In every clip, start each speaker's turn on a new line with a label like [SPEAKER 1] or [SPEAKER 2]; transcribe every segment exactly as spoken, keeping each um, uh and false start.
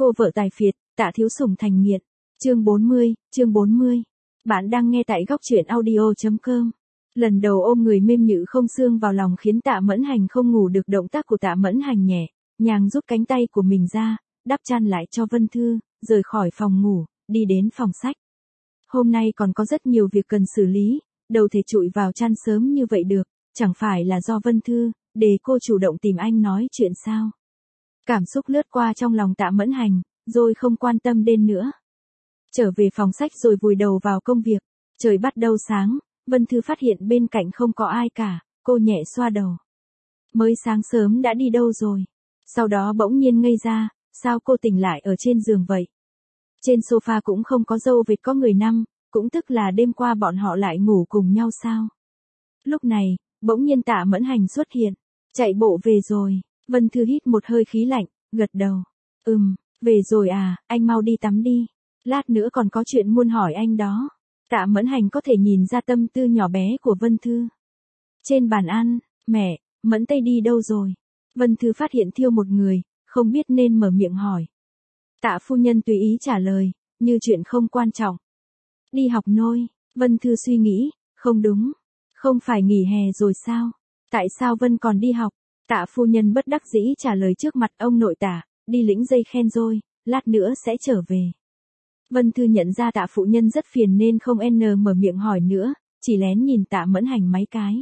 [SPEAKER 1] Cô vợ tài phiệt, Tạ Thiếu Sủng thành nghiện. Chương bốn mươi, chương bốn mươi. Bạn đang nghe tại góc truyện audio chấm com. Lần đầu ôm người mềm nhự không xương vào lòng khiến Tạ Mẫn Hành không ngủ được. Động tác của Tạ Mẫn Hành nhẹ nhàng rút cánh tay của mình ra, đắp chăn lại cho Vân Thư, rời khỏi phòng ngủ, đi đến phòng sách. Hôm nay còn có rất nhiều việc cần xử lý, đâu thể trụi vào chăn sớm như vậy được, chẳng phải là do Vân Thư để cô chủ động tìm anh nói chuyện sao? Cảm xúc lướt qua trong lòng Tạ Mẫn Hành, rồi không quan tâm đến nữa. Trở về phòng sách rồi vùi đầu vào công việc. Trời bắt đầu sáng, Vân Thư phát hiện bên cạnh không có ai cả, cô nhẹ xoa đầu. Mới sáng sớm đã đi đâu rồi? Sau đó bỗng nhiên ngây ra, sao cô tỉnh lại ở trên giường vậy? Trên sofa cũng không có dâu vệt có người nằm, cũng tức là đêm qua bọn họ lại ngủ cùng nhau sao? Lúc này, bỗng nhiên Tạ Mẫn Hành xuất hiện, chạy bộ về rồi. Vân Thư hít một hơi khí lạnh, gật đầu. Ừm, về rồi à, anh mau đi tắm đi. Lát nữa còn có chuyện muốn hỏi anh đó. Tạ Mẫn Hành có thể nhìn ra tâm tư nhỏ bé của Vân Thư. Trên bàn ăn, mẹ, Mẫn Tây đi đâu rồi? Vân Thư phát hiện thiếu một người, không biết nên mở miệng hỏi. Tạ phu nhân tùy ý trả lời, như chuyện không quan trọng. Đi học nôi, Vân Thư suy nghĩ, không đúng. Không phải nghỉ hè rồi sao? Tại sao Vân còn đi học? Tạ phu nhân bất đắc dĩ trả lời trước mặt ông nội Tạ, đi lĩnh dây khen rồi, lát nữa sẽ trở về. Vân Thư nhận ra Tạ phụ nhân rất phiền nên không n mở miệng hỏi nữa, chỉ lén nhìn Tạ Mẫn Hành mấy cái.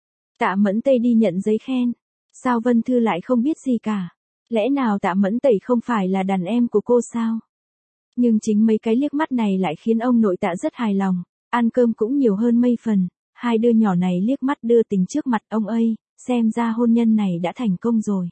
[SPEAKER 1] Tạ Mẫn Tây đi nhận giấy khen. Sao Vân Thư lại không biết gì cả? Lẽ nào Tạ Mẫn Tây không phải là đàn em của cô sao? Nhưng chính mấy cái liếc mắt này lại khiến ông nội Tạ rất hài lòng, ăn cơm cũng nhiều hơn mấy phần. Hai đứa nhỏ này liếc mắt đưa tình trước mặt ông ấy, xem ra hôn nhân này đã thành công rồi.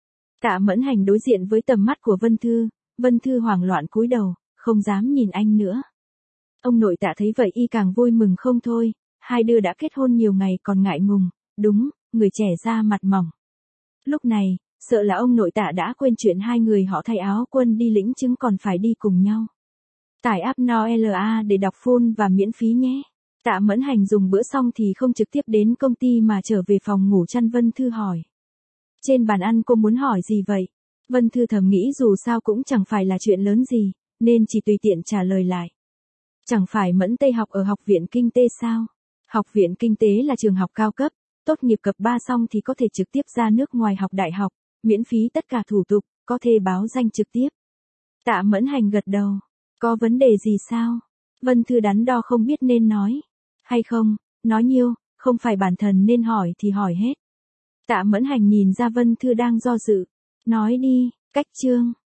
[SPEAKER 1] Tạ Mẫn Hành đối diện với tầm mắt của Vân Thư, Vân Thư hoảng loạn cúi đầu, không dám nhìn anh nữa. Ông nội Tạ thấy vậy y càng vui mừng không thôi, hai đứa đã kết hôn nhiều ngày còn ngại ngùng, đúng, người trẻ ra mặt mỏng. Lúc này, sợ là ông nội Tạ đã quên chuyện hai người họ thay áo quân đi lĩnh chứng còn phải đi cùng nhau. Tải app Noela để đọc full và miễn phí nhé. Tạ Mẫn Hành dùng bữa xong thì không trực tiếp đến công ty mà trở về phòng ngủ chăn. Vân Thư hỏi. Trên bàn ăn cô muốn hỏi gì vậy? Vân Thư thầm nghĩ dù sao cũng chẳng phải là chuyện lớn gì, nên chỉ tùy tiện trả lời lại. Chẳng phải Mẫn Tây học ở Học viện Kinh tế sao? Học viện Kinh tế là trường học cao cấp, tốt nghiệp cấp ba xong thì có thể trực tiếp ra nước ngoài học đại học, miễn phí tất cả thủ tục, có thể báo danh trực tiếp. Tạ Mẫn Hành gật đầu. Có vấn đề gì sao? Vân Thư đắn đo không biết nên nói hay không, nói nhiều, không phải bản thân nên hỏi thì hỏi hết. Tạ Mẫn Hành nhìn ra Vân Thư đang do dự. Nói đi, cách chương.